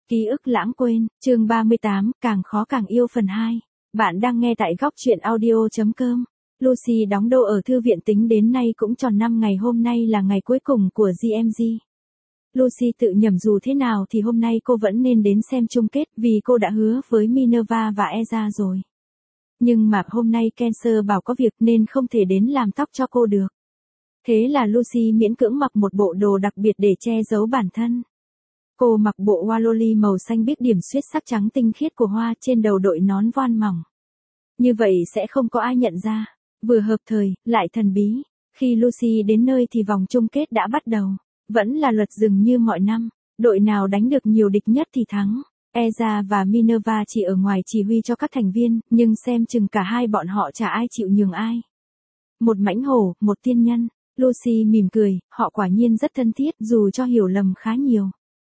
Ký ức lãng quên, chương 38, càng khó càng yêu phần 2. Bạn đang nghe tại góc truyện audio.com. Lucy đóng đô ở thư viện tính đến nay cũng tròn 5 ngày, hôm nay là ngày cuối cùng của GMG. Lucy tự nhẩm dù thế nào thì hôm nay cô vẫn nên đến xem chung kết vì cô đã hứa với Minerva và Eza rồi. Nhưng mà hôm nay Cancer bảo có việc nên không thể đến làm tóc cho cô được. Thế là Lucy miễn cưỡng mặc một bộ đồ đặc biệt để che giấu bản thân. Cô mặc bộ hoa loli màu xanh biếc điểm xuyết sắc trắng tinh khiết của hoa, trên đầu đội nón voan mỏng. Như vậy sẽ không có ai nhận ra, vừa hợp thời, lại thần bí. Khi Lucy đến nơi thì vòng chung kết đã bắt đầu. Vẫn là luật rừng như mọi năm, đội nào đánh được nhiều địch nhất thì thắng. Eza và Minerva chỉ ở ngoài chỉ huy cho các thành viên, nhưng xem chừng cả hai bọn họ chả ai chịu nhường ai. Một mãnh hổ, một tiên nhân. Lucy mỉm cười, họ quả nhiên rất thân thiết dù cho hiểu lầm khá nhiều.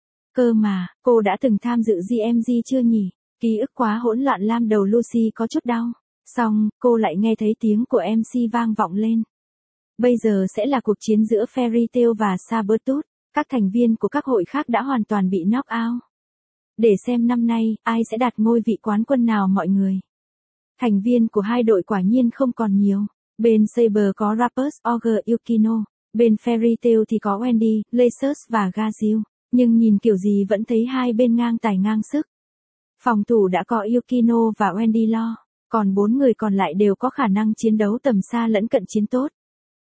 Cơ mà, cô đã từng tham dự GMG chưa nhỉ? Ký ức quá hỗn loạn làm đầu Lucy có chút đau. Xong, cô lại nghe thấy tiếng của MC vang vọng lên. Bây giờ sẽ là cuộc chiến giữa Fairy Tail và Sabretooth. Các thành viên của các hội khác đã hoàn toàn bị knock out. Để xem năm nay, ai sẽ đạt ngôi vị quán quân nào mọi người. Thành viên của hai đội quả nhiên không còn nhiều. Bên Saber có Rappers, Ogre, Yukino. Bên Fairy Tail thì có Wendy, Lacers và Gazelle. Nhưng nhìn kiểu gì vẫn thấy hai bên ngang tài ngang sức. Phòng thủ đã có Yukino và Wendy lo. Còn 4 người còn lại đều có khả năng chiến đấu tầm xa lẫn cận chiến tốt.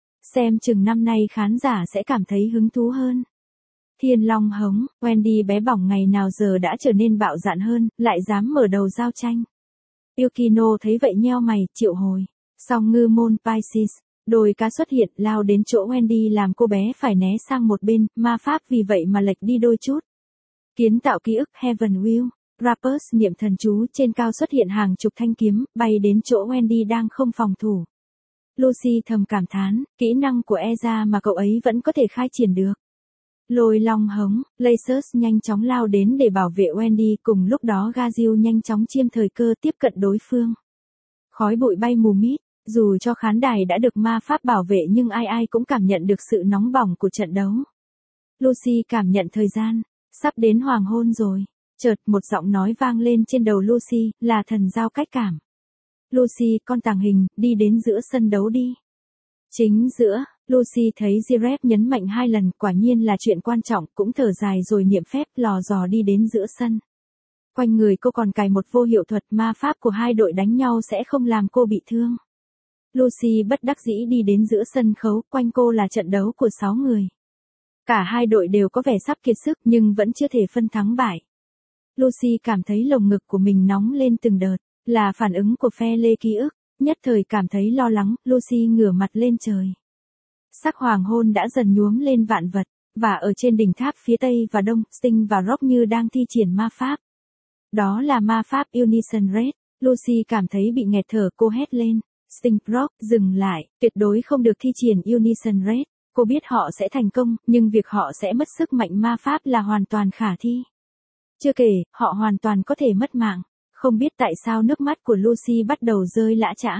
Xem chừng năm nay khán giả sẽ cảm thấy hứng thú hơn. Thiên Long hống, Wendy bé bỏng ngày nào giờ đã trở nên bạo dạn hơn, lại dám mở đầu giao tranh. Yukino thấy vậy nheo mày, triệu hồi. Song ngư môn Pisces, đồi cá xuất hiện lao đến chỗ Wendy làm cô bé phải né sang một bên, ma pháp vì vậy mà lệch đi đôi chút. Kiến tạo ký ức Heaven Wheel, Rappers niệm thần chú trên cao xuất hiện hàng chục thanh kiếm, bay đến chỗ Wendy đang không phòng thủ. Lucy thầm cảm thán, kỹ năng của Eza mà cậu ấy vẫn có thể khai triển được. Lôi long hống, Lacers nhanh chóng lao đến để bảo vệ Wendy, cùng lúc đó Gazelle nhanh chóng chiêm thời cơ tiếp cận đối phương. Khói bụi bay mù mịt, dù cho khán đài đã được ma pháp bảo vệ nhưng ai cũng cảm nhận được sự nóng bỏng của trận đấu. Lucy cảm nhận thời gian, sắp đến hoàng hôn rồi. Chợt một giọng nói vang lên trên đầu Lucy, là thần giao cách cảm. Lucy, con tàng hình, đi đến giữa sân đấu đi. Chính giữa, Lucy thấy Giraffe nhấn mạnh 2 lần, quả nhiên là chuyện quan trọng, cũng thở dài rồi niệm phép lò dò đi đến giữa sân. Quanh người cô còn cài một vô hiệu thuật, ma pháp của hai đội đánh nhau sẽ không làm cô bị thương. Lucy bất đắc dĩ đi đến giữa sân khấu, quanh cô là trận đấu của 6 người. Cả hai đội đều có vẻ sắp kiệt sức nhưng vẫn chưa thể phân thắng bại. Lucy cảm thấy lồng ngực của mình nóng lên từng đợt, là phản ứng của phe lê ký ức. Nhất thời cảm thấy lo lắng, Lucy ngửa mặt lên trời. Sắc hoàng hôn đã dần nhuốm lên vạn vật, và ở trên đỉnh tháp phía tây và đông, Sting và Rock như đang thi triển ma pháp. Đó là ma pháp Unison Red. Lucy cảm thấy bị nghẹt thở, cô hét lên. Sting, Rock, dừng lại, tuyệt đối không được thi triển Unison Red. Cô biết họ sẽ thành công, nhưng việc họ sẽ mất sức mạnh ma pháp là hoàn toàn khả thi. Chưa kể, họ hoàn toàn có thể mất mạng. Không biết tại sao nước mắt của Lucy bắt đầu rơi lã chã.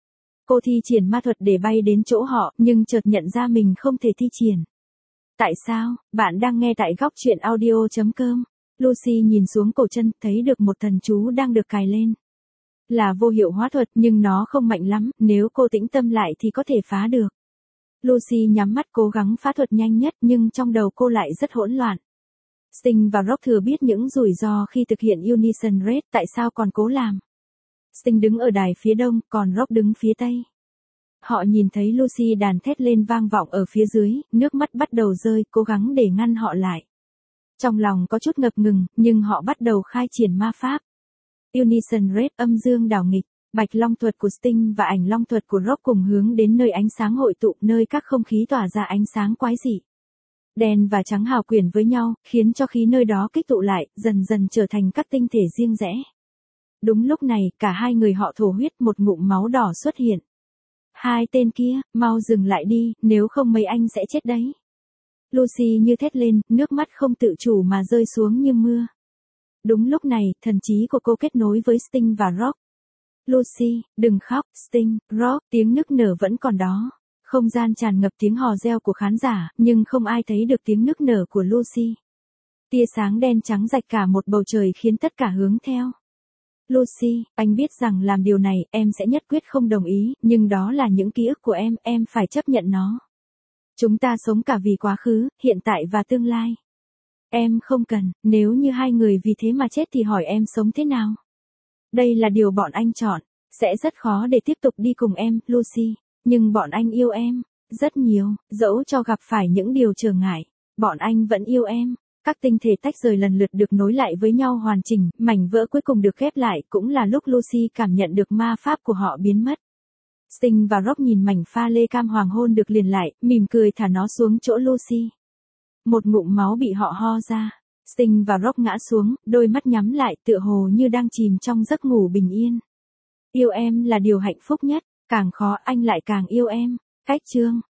Cô thi triển ma thuật để bay đến chỗ họ, nhưng chợt nhận ra mình không thể thi triển. Tại sao? Bạn đang nghe tại góc truyện audio.com. Lucy nhìn xuống cổ chân, thấy được một thần chú đang được cài lên. Là vô hiệu hóa thuật nhưng nó không mạnh lắm, nếu cô tĩnh tâm lại thì có thể phá được. Lucy nhắm mắt cố gắng phá thuật nhanh nhất nhưng trong đầu cô lại rất hỗn loạn. Sting và Rock thừa biết những rủi ro khi thực hiện Unison Red, tại sao còn cố làm. Sting đứng ở đài phía đông, còn Rock đứng phía tây. Họ nhìn thấy Lucy đàn thét lên vang vọng ở phía dưới, nước mắt bắt đầu rơi, cố gắng để ngăn họ lại. Trong lòng có chút ngập ngừng, nhưng họ bắt đầu khai triển ma pháp. Unison Red, âm dương đảo nghịch, bạch long thuật của Sting và ảnh long thuật của Rock cùng hướng đến nơi ánh sáng hội tụ, nơi các không khí tỏa ra ánh sáng quái dị. Đen và trắng hào quyển với nhau, khiến cho khí nơi đó kích tụ lại, dần dần trở thành các tinh thể riêng rẽ. Đúng lúc này, cả hai người họ thổ huyết, một ngụm máu đỏ xuất hiện. Hai tên kia, mau dừng lại đi, nếu không mấy anh sẽ chết đấy. Lucy như thét lên, nước mắt không tự chủ mà rơi xuống như mưa. Đúng lúc này, thần trí của cô kết nối với Sting và Rock. Lucy, đừng khóc, Sting, Rock, tiếng nức nở vẫn còn đó. Không gian tràn ngập tiếng hò reo của khán giả, nhưng không ai thấy được tiếng nức nở của Lucy. Tia sáng đen trắng rạch cả một bầu trời khiến tất cả hướng theo. Lucy, anh biết rằng làm điều này em sẽ nhất quyết không đồng ý, nhưng đó là những ký ức của em phải chấp nhận nó. Chúng ta sống cả vì quá khứ, hiện tại và tương lai. Em không cần, nếu như hai người vì thế mà chết thì hỏi em sống thế nào? Đây là điều bọn anh chọn, sẽ rất khó để tiếp tục đi cùng em, Lucy, nhưng bọn anh yêu em, rất nhiều, dẫu cho gặp phải những điều trở ngại, bọn anh vẫn yêu em. Các tinh thể tách rời lần lượt được nối lại với nhau hoàn chỉnh, mảnh vỡ cuối cùng được ghép lại, cũng là lúc Lucy cảm nhận được ma pháp của họ biến mất. Sting và Rob nhìn mảnh pha lê cam hoàng hôn được liền lại, mỉm cười thả nó xuống chỗ Lucy. Một ngụm máu bị họ ho ra. Sting và Rob ngã xuống, đôi mắt nhắm lại tựa hồ như đang chìm trong giấc ngủ bình yên. Yêu em là điều hạnh phúc nhất, càng khó anh lại càng yêu em. Cách chương